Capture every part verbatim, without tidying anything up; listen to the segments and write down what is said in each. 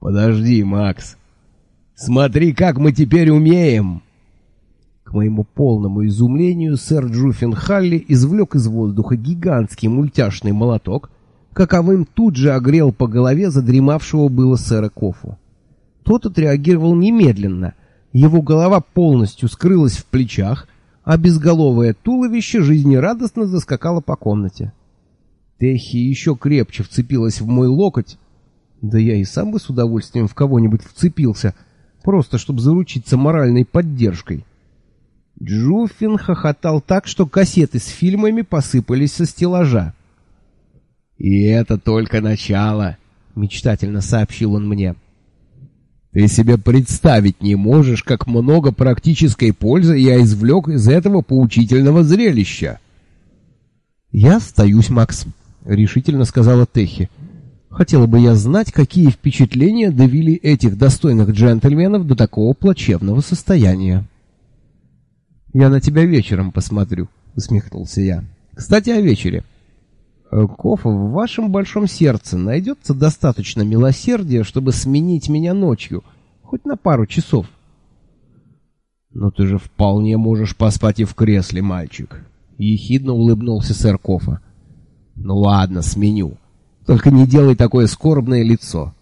«Подожди, Макс. Смотри, как мы теперь умеем!» К моему полному изумлению сэр Джуффин Халли извлек из воздуха гигантский мультяшный молоток, каковым тут же огрел по голове задремавшего было сэра Кофу. Тот отреагировал немедленно. Его голова полностью скрылась в плечах, а безголовое туловище жизнерадостно заскакало по комнате. Техи еще крепче вцепилась в мой локоть. Да я и сам бы с удовольствием в кого-нибудь вцепился, просто чтобы заручиться моральной поддержкой. Джуффин хохотал так, что кассеты с фильмами посыпались со стеллажа. «И это только начало», — мечтательно сообщил он мне. «Ты себе представить не можешь, как много практической пользы я извлек из этого поучительного зрелища». «Я остаюсь, Макс», — решительно сказала Техи. «Хотела бы я знать, какие впечатления довели этих достойных джентльменов до такого плачевного состояния». «Я на тебя вечером посмотрю», — усмехнулся я. «Кстати, о вечере. Кофа, в вашем большом сердце найдется достаточно милосердия, чтобы сменить меня ночью, хоть на пару часов?» «Но ты же вполне можешь поспать и в кресле, мальчик», — ехидно улыбнулся сэр Кофа. «Ну ладно, сменю. Только не делай такое скорбное лицо».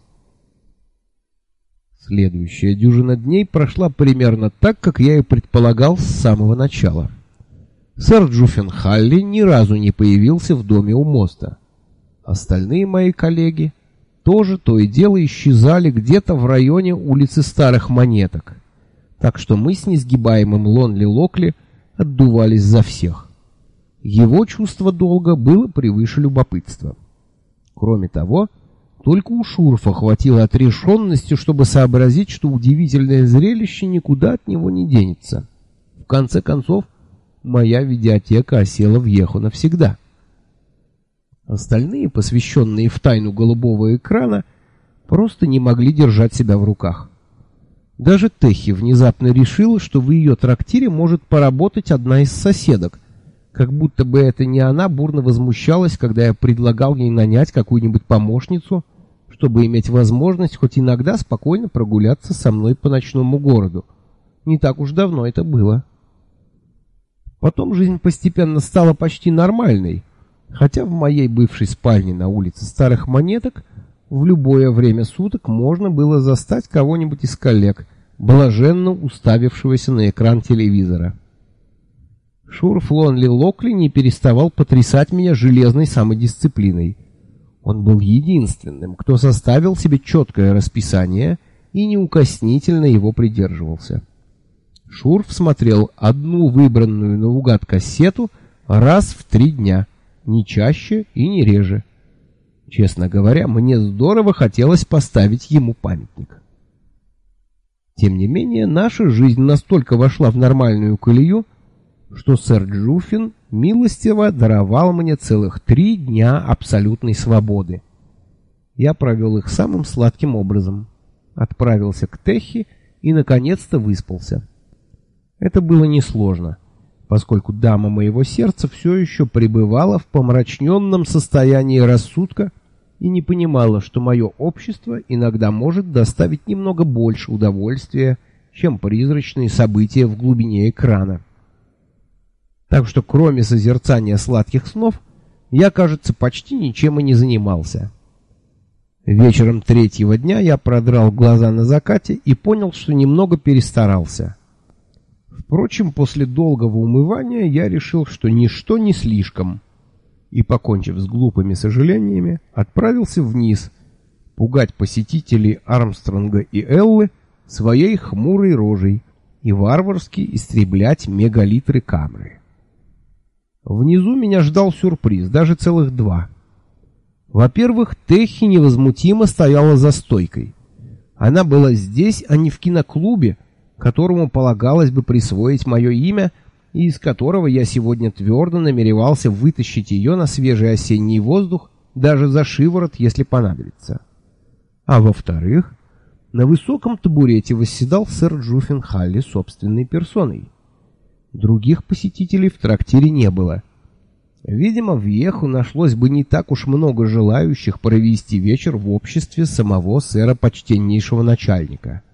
Следующая дюжина дней прошла примерно так, как я и предполагал с самого начала. Сэр Джуффин Халли ни разу не появился в доме у моста. Остальные мои коллеги тоже то и дело исчезали где-то в районе улицы Старых Монеток. Так что мы с несгибаемым Лонли Локли отдувались за всех. Его чувство долга было превыше любопытства. Кроме того, только у Шурфа хватило отрешенности, чтобы сообразить, что удивительное зрелище никуда от него не денется. В конце концов, моя видеотека осела в Еху навсегда. Остальные, посвященные в тайну голубого экрана, просто не могли держать себя в руках. Даже Техи внезапно решила, что в ее трактире может поработать одна из соседок, как будто бы это не она бурно возмущалась, когда я предлагал ей нанять какую-нибудь помощницу, чтобы иметь возможность хоть иногда спокойно прогуляться со мной по ночному городу. Не так уж давно это было. Потом жизнь постепенно стала почти нормальной, хотя в моей бывшей спальне на улице Старых Монеток в любое время суток можно было застать кого-нибудь из коллег, блаженно уставившегося на экран телевизора. Шурф Лонли Локли не переставал потрясать меня железной самодисциплиной. Он был единственным, кто составил себе четкое расписание и неукоснительно его придерживался. Шурф смотрел одну выбранную наугад кассету раз в три дня, не чаще и не реже. Честно говоря, мне здорово хотелось поставить ему памятник. Тем не менее, наша жизнь настолько вошла в нормальную колею, что сэр Джуффин милостиво даровал мне целых три дня абсолютной свободы. Я провел их самым сладким образом. Отправился к Техи и, наконец-то, выспался. Это было несложно, поскольку дама моего сердца все еще пребывала в помрачненном состоянии рассудка и не понимала, что мое общество иногда может доставить немного больше удовольствия, чем призрачные события в глубине экрана. Так что кроме созерцания сладких снов, я, кажется, почти ничем и не занимался. Вечером третьего дня я продрал глаза на закате и понял, что немного перестарался. Впрочем, после долгого умывания я решил, что ничто не слишком, и, покончив с глупыми сожалениями, отправился вниз, пугать посетителей Армстронга и Эллы своей хмурой рожей и варварски истреблять мегалитры камеры. Внизу меня ждал сюрприз, даже целых два. Во-первых, Техи невозмутимо стояла за стойкой. Она была здесь, а не в киноклубе, которому полагалось бы присвоить мое имя, и из которого я сегодня твердо намеревался вытащить ее на свежий осенний воздух, даже за шиворот, если понадобится. А во-вторых, на высоком табурете восседал сэр Джуффин Халли собственной персоной. Других посетителей в трактире не было. Видимо, в Вьеху нашлось бы не так уж много желающих провести вечер в обществе самого сэра почтеннейшего начальника.